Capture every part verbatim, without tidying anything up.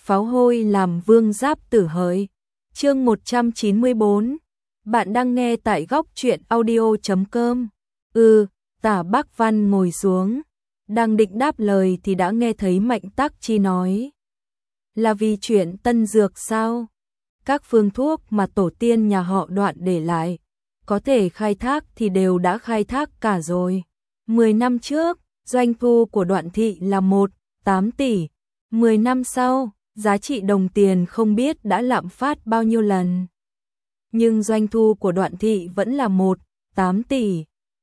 pháo hôi làm vương giáp tử hỡi. Chương một trăm chín mươi tư. Bạn đang nghe tại góc truyện audio chấm com. Ừ, Tả Bác Văn ngồi xuống, đang định đáp lời thì đã nghe thấy Mạnh Tắc Chi nói. Là vì chuyện tân dược sao? Các phương thuốc mà tổ tiên nhà họ Đoạn để lại, có thể khai thác thì đều đã khai thác cả rồi. Mười năm trước, doanh thu của Đoạn thị là một phẩy tám tỷ. Mười năm sau, giá trị đồng tiền không biết đã lạm phát bao nhiêu lần. Nhưng doanh thu của Đoạn thị vẫn là một phẩy tám tỷ.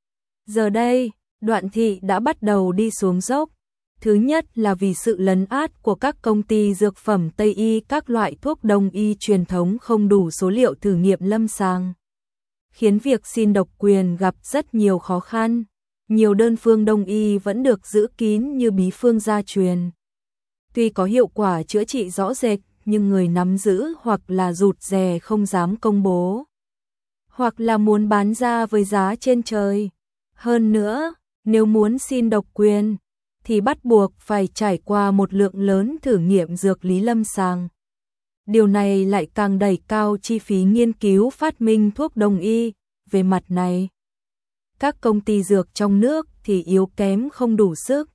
Giờ đây, Đoạn thị đã bắt đầu đi xuống dốc. Thứ nhất là vì sự lấn át của các công ty dược phẩm Tây y, các loại thuốc Đông y truyền thống không đủ số liệu thử nghiệm lâm sàng, khiến việc xin độc quyền gặp rất nhiều khó khăn. Nhiều đơn phương Đông y vẫn được giữ kín như bí phương gia truyền. Tuy có hiệu quả chữa trị rõ rệt, nhưng người nắm giữ hoặc là rụt rè không dám công bố, hoặc là muốn bán ra với giá trên trời. Hơn nữa, nếu muốn xin độc quyền, thì bắt buộc phải trải qua một lượng lớn thử nghiệm dược lý lâm sàng. Điều này lại càng đẩy cao chi phí nghiên cứu phát minh thuốc Đông y. Về mặt này, các công ty dược trong nước thì yếu kém không đủ sức.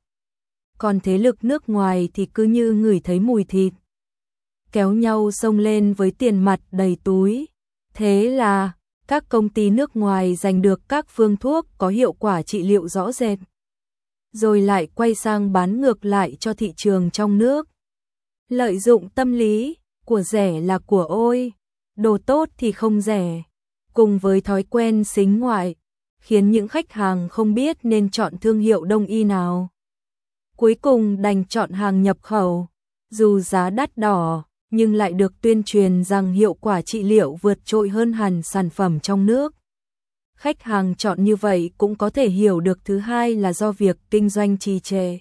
Còn thế lực nước ngoài thì cứ như ngửi thấy mùi thịt, kéo nhau xông lên với tiền mặt đầy túi. Thế là, các công ty nước ngoài giành được các phương thuốc có hiệu quả trị liệu rõ rệt, rồi lại quay sang bán ngược lại cho thị trường trong nước. Lợi dụng tâm lý, của rẻ là của ôi, đồ tốt thì không rẻ, cùng với thói quen sính ngoại, khiến những khách hàng không biết nên chọn thương hiệu Đông y nào. Cuối cùng đành chọn hàng nhập khẩu, dù giá đắt đỏ, nhưng lại được tuyên truyền rằng hiệu quả trị liệu vượt trội hơn hẳn sản phẩm trong nước. Khách hàng chọn như vậy cũng có thể hiểu được thứ hai là do việc kinh doanh trì trệ.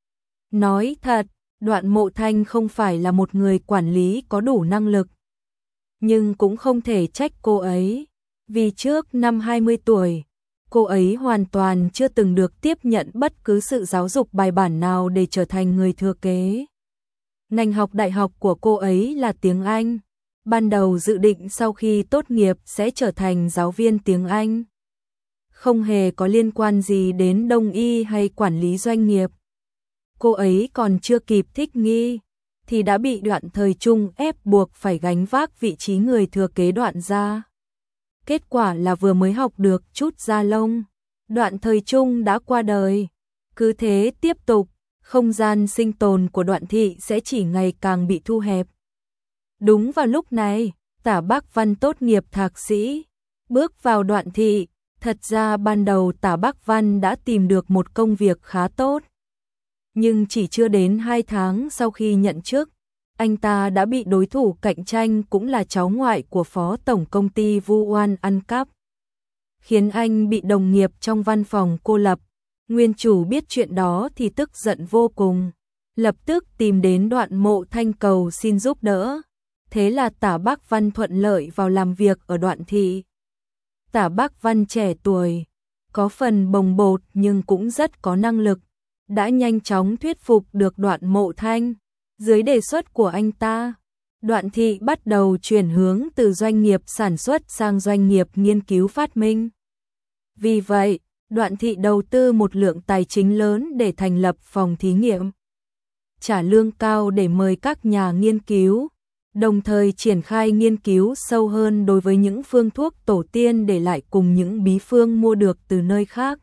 Nói thật, Đoạn Mộ Thanh không phải là một người quản lý có đủ năng lực. Nhưng cũng không thể trách cô ấy, vì trước năm hai mươi tuổi, cô ấy hoàn toàn chưa từng được tiếp nhận bất cứ sự giáo dục bài bản nào để trở thành người thừa kế. Ngành học đại học của cô ấy là tiếng Anh. Ban đầu dự định sau khi tốt nghiệp sẽ trở thành giáo viên tiếng Anh. Không hề có liên quan gì đến Đông y hay quản lý doanh nghiệp. Cô ấy còn chưa kịp thích nghi, thì đã bị Đoạn Thời Trung ép buộc phải gánh vác vị trí người thừa kế Đoạn gia. Kết quả là vừa mới học được chút da lông, Đoạn Thời Trung đã qua đời. Cứ thế tiếp tục, không gian sinh tồn của Đoạn thị sẽ chỉ ngày càng bị thu hẹp. Đúng vào lúc này, Tả Bác Văn tốt nghiệp thạc sĩ, bước vào Đoạn thị. Thật ra ban đầu Tả Bác Văn đã tìm được một công việc khá tốt. Nhưng chỉ chưa đến hai tháng sau khi nhận chức, anh ta đã bị đối thủ cạnh tranh cũng là cháu ngoại của phó tổng công ty Vu Oan ăn cắp, khiến anh bị đồng nghiệp trong văn phòng cô lập. Nguyên chủ biết chuyện đó thì tức giận vô cùng, lập tức tìm đến Đoạn Mộ Thanh cầu xin giúp đỡ. Thế là Tả Bác Văn thuận lợi vào làm việc ở Đoạn thị. Tả Bác Văn trẻ tuổi, có phần bồng bột nhưng cũng rất có năng lực, đã nhanh chóng thuyết phục được Đoạn Mộ Thanh. Dưới đề xuất của anh ta, Đoạn thị bắt đầu chuyển hướng từ doanh nghiệp sản xuất sang doanh nghiệp nghiên cứu phát minh. Vì vậy, Đoạn thị đầu tư một lượng tài chính lớn để thành lập phòng thí nghiệm, trả lương cao để mời các nhà nghiên cứu, đồng thời triển khai nghiên cứu sâu hơn đối với những phương thuốc tổ tiên để lại cùng những bí phương mua được từ nơi khác.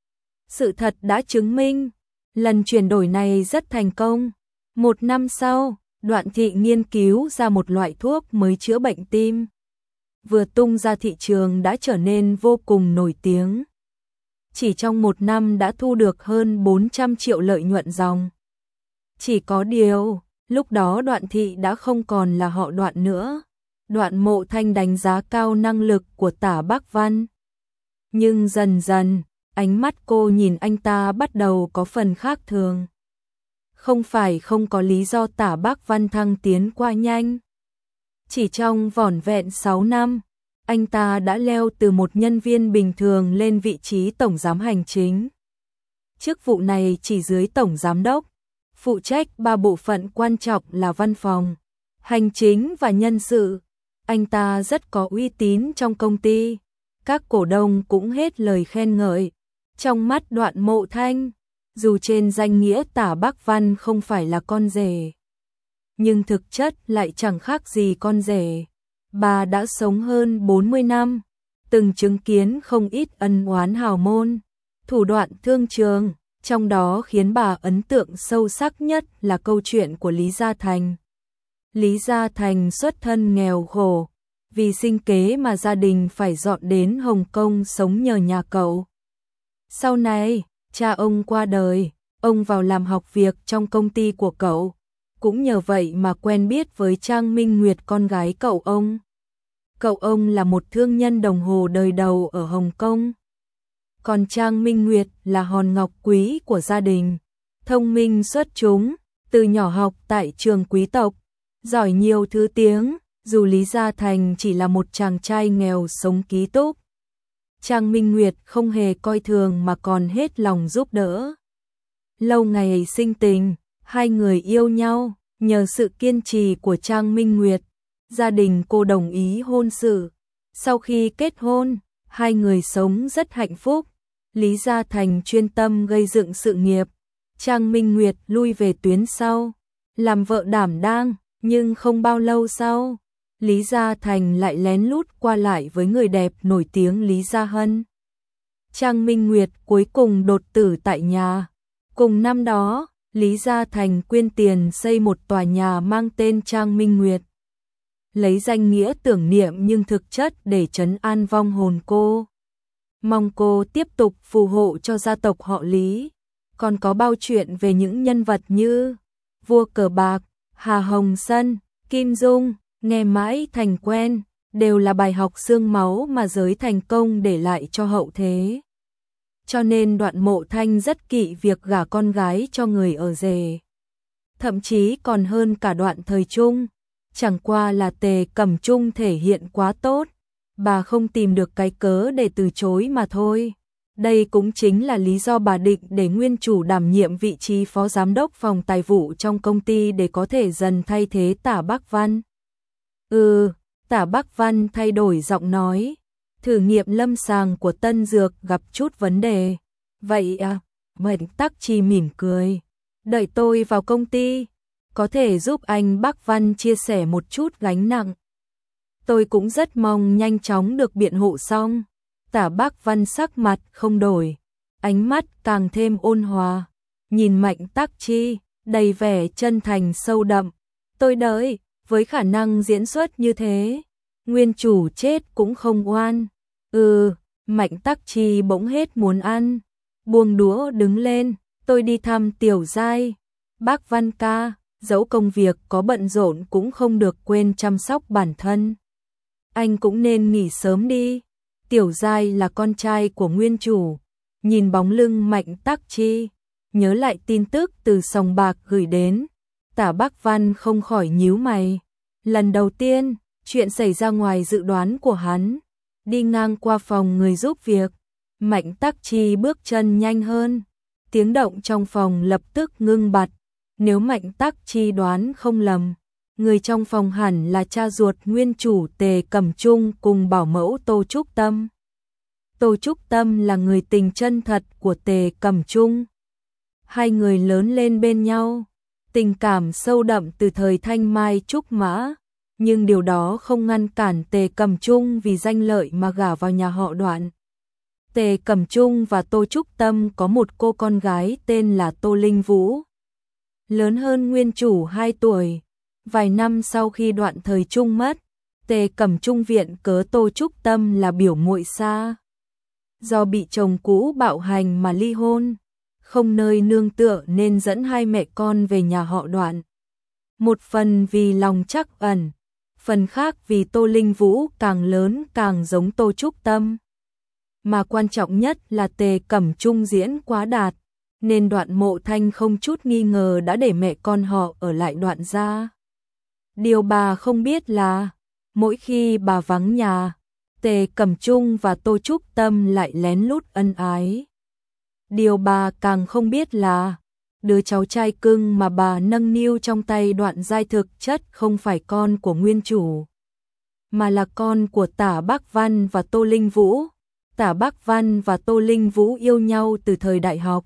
Sự thật đã chứng minh, lần chuyển đổi này rất thành công. Một năm sau, Đoạn thị nghiên cứu ra một loại thuốc mới chữa bệnh tim. Vừa tung ra thị trường đã trở nên vô cùng nổi tiếng. Chỉ trong một năm đã thu được hơn bốn trăm triệu lợi nhuận ròng. Chỉ có điều, lúc đó Đoạn thị đã không còn là họ Đoạn nữa. Đoạn Mộ Thanh đánh giá cao năng lực của Tả Bác Văn. Nhưng dần dần, ánh mắt cô nhìn anh ta bắt đầu có phần khác thường. Không phải không có lý do Tả Bác Văn thăng tiến qua nhanh. Chỉ trong vỏn vẹn sáu năm, anh ta đã leo từ một nhân viên bình thường lên vị trí tổng giám hành chính. Chức vụ này chỉ dưới tổng giám đốc, phụ trách ba bộ phận quan trọng là văn phòng, hành chính và nhân sự. Anh ta rất có uy tín trong công ty, các cổ đông cũng hết lời khen ngợi. Trong mắt Đoạn Mộ Thanh, dù trên danh nghĩa Tả Bắc Văn không phải là con rể, nhưng thực chất lại chẳng khác gì con rể. Bà đã sống hơn bốn mươi năm, từng chứng kiến không ít ân oán hào môn, thủ đoạn thương trường, trong đó khiến bà ấn tượng sâu sắc nhất là câu chuyện của Lý Gia Thành. Lý Gia Thành xuất thân nghèo khổ, vì sinh kế mà gia đình phải dọn đến Hồng Kông sống nhờ nhà cậu. Sau này, cha ông qua đời, ông vào làm học việc trong công ty của cậu, cũng nhờ vậy mà quen biết với Trang Minh Nguyệt, con gái cậu ông. Cậu ông là một thương nhân đồng hồ đời đầu ở Hồng Kông. Còn Trang Minh Nguyệt là hòn ngọc quý của gia đình, thông minh xuất chúng, từ nhỏ học tại trường quý tộc, giỏi nhiều thứ tiếng, dù Lý Gia Thành chỉ là một chàng trai nghèo sống ký túc. Trang Minh Nguyệt không hề coi thường mà còn hết lòng giúp đỡ. Lâu ngày sinh tình, hai người yêu nhau, nhờ sự kiên trì của Trang Minh Nguyệt, gia đình cô đồng ý hôn sự. Sau khi kết hôn, hai người sống rất hạnh phúc. Lý Gia Thành chuyên tâm gây dựng sự nghiệp, Trang Minh Nguyệt lui về tuyến sau, làm vợ đảm đang, nhưng không bao lâu sau, Lý Gia Thành lại lén lút qua lại với người đẹp nổi tiếng Lý Gia Hân. Trang Minh Nguyệt cuối cùng đột tử tại nhà. Cùng năm đó, Lý Gia Thành quyên tiền xây một tòa nhà mang tên Trang Minh Nguyệt, lấy danh nghĩa tưởng niệm nhưng thực chất để trấn an vong hồn cô. Mong cô tiếp tục phù hộ cho gia tộc họ Lý. Còn có bao chuyện về những nhân vật như vua cờ bạc, Hà Hồng Sân, Kim Dung, nghe mãi thành quen, đều là bài học xương máu mà giới thành công để lại cho hậu thế. Cho nên Đoạn Mộ Thanh rất kỵ việc gả con gái cho người ở rể. Thậm chí còn hơn cả Đoạn thời Trung. Chẳng qua là Tề Cẩm Trung thể hiện quá tốt, bà không tìm được cái cớ để từ chối mà thôi. Đây cũng chính là lý do bà định để nguyên chủ đảm nhiệm vị trí phó giám đốc phòng tài vụ trong công ty để có thể dần thay thế Tả Bắc Văn. Ừ, Tả Bắc Văn thay đổi giọng nói. Thử nghiệm lâm sàng của tân dược gặp chút vấn đề. Vậy à, Mệnh Tắc Chi mỉm cười. Đợi tôi vào công ty, có thể giúp anh Bắc Văn chia sẻ một chút gánh nặng. Tôi cũng rất mong nhanh chóng được biện hộ xong. Tả Bắc Văn sắc mặt không đổi, ánh mắt càng thêm ôn hòa, nhìn Mạnh Tắc Chi, đầy vẻ chân thành sâu đậm. Tôi đợi, với khả năng diễn xuất như thế, nguyên chủ chết cũng không oan. Ừ, Mạnh Tắc Chi bỗng hết muốn ăn, buông đũa đứng lên, tôi đi thăm Tiểu Giai. Bác Văn ca, dẫu công việc có bận rộn cũng không được quên chăm sóc bản thân. Anh cũng nên nghỉ sớm đi. Tiểu Giai là con trai của nguyên chủ. Nhìn bóng lưng Mạnh Tắc Chi, nhớ lại tin tức từ sòng bạc gửi đến, Tả Bắc Văn không khỏi nhíu mày. Lần đầu tiên, chuyện xảy ra ngoài dự đoán của hắn. Đi ngang qua phòng người giúp việc, Mạnh Tắc Chi bước chân nhanh hơn. Tiếng động trong phòng lập tức ngưng bặt. Nếu Mạnh Tắc Chi đoán không lầm, người trong phòng hẳn là cha ruột nguyên chủ Tề Cẩm Trung cùng bảo mẫu Tô Trúc Tâm. Tô Trúc Tâm là người tình chân thật của Tề Cẩm Trung. Hai người lớn lên bên nhau, tình cảm sâu đậm từ thời thanh mai trúc mã, nhưng điều đó không ngăn cản Tề Cẩm Trung vì danh lợi mà gả vào nhà họ Đoạn. Tề Cẩm Trung và Tô Trúc Tâm có một cô con gái tên là Tô Linh Vũ, lớn hơn nguyên chủ hai tuổi. Vài năm sau khi Đoạn thời Trung mất, Tề Cẩm Trung viện cớ Tô Trúc Tâm là biểu muội xa. Do bị chồng cũ bạo hành mà ly hôn, không nơi nương tựa nên dẫn hai mẹ con về nhà họ Đoạn. Một phần vì lòng trắc ẩn, phần khác vì Tô Linh Vũ càng lớn càng giống Tô Trúc Tâm. Mà quan trọng nhất là Tề Cẩm Trung diễn quá đạt, nên Đoạn Mộ Thanh không chút nghi ngờ đã để mẹ con họ ở lại Đoạn gia. Điều bà không biết là, mỗi khi bà vắng nhà, Tề Cẩm Trung và Tô Trúc Tâm lại lén lút ân ái. Điều bà càng không biết là, đứa cháu trai cưng mà bà nâng niu trong tay Đoạn Giai thực chất không phải con của nguyên chủ, mà là con của Tả Bác Văn và Tô Linh Vũ. Tả Bác Văn và Tô Linh Vũ yêu nhau từ thời đại học,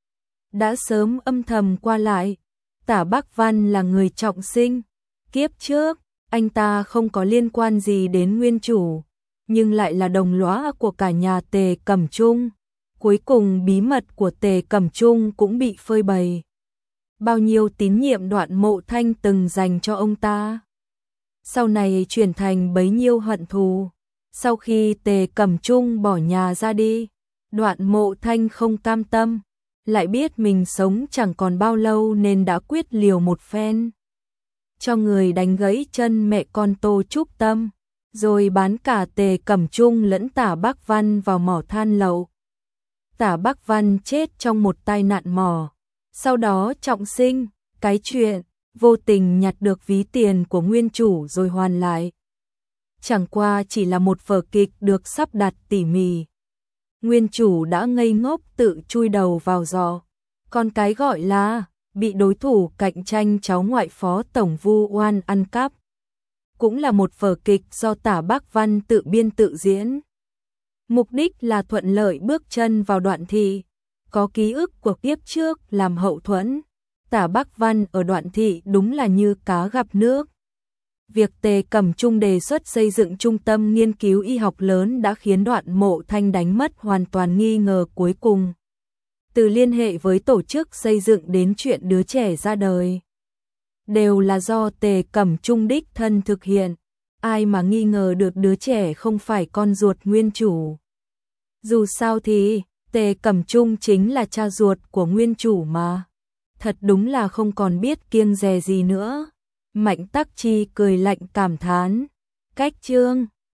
đã sớm âm thầm qua lại. Tả Bác Văn là người Trọng Sinh, kiếp trước anh ta không có liên quan gì đến nguyên chủ, nhưng lại là đồng lõa của cả nhà Tề Cẩm Trung. Cuối cùng bí mật của Tề Cẩm Trung cũng bị phơi bày. Bao nhiêu tín nhiệm Đoạn Mộ Thanh từng dành cho ông ta, sau này chuyển thành bấy nhiêu hận thù. Sau khi Tề Cẩm Trung bỏ nhà ra đi, Đoạn Mộ Thanh không cam tâm, lại biết mình sống chẳng còn bao lâu nên đã quyết liều một phen, cho người đánh gãy chân mẹ con Tô Trúc Tâm, rồi bán cả Tề Cẩm Trung lẫn Tả Bác Văn vào mỏ than lậu. Tả Bác Văn chết trong một tai nạn mỏ, sau đó Trọng Sinh. Cái chuyện vô tình nhặt được ví tiền của nguyên chủ rồi hoàn lại, chẳng qua chỉ là một vở kịch được sắp đặt tỉ mỉ. Nguyên chủ đã ngây ngốc tự chui đầu vào giò, còn cái gọi là bị đối thủ cạnh tranh cháu ngoại phó tổng vu oan ăn cắp, cũng là một vở kịch do Tả Bác Văn tự biên tự diễn. Mục đích là thuận lợi bước chân vào Đoạn thị, có ký ức của kiếp trước làm hậu thuẫn. Tả Bác Văn ở Đoạn thị đúng là như cá gặp nước. Việc Tề Cẩm Trung đề xuất xây dựng trung tâm nghiên cứu y học lớn đã khiến Đoạn Mộ Thanh đánh mất hoàn toàn nghi ngờ cuối cùng. Từ liên hệ với tổ chức xây dựng đến chuyện đứa trẻ ra đời, đều là do Tề Cẩm Trung đích thân thực hiện. Ai mà nghi ngờ được đứa trẻ không phải con ruột nguyên chủ. Dù sao thì Tề Cẩm Trung chính là cha ruột của nguyên chủ mà. Thật đúng là không còn biết kiêng dè gì nữa. Mạnh Tắc Chi cười lạnh cảm thán. Cách chương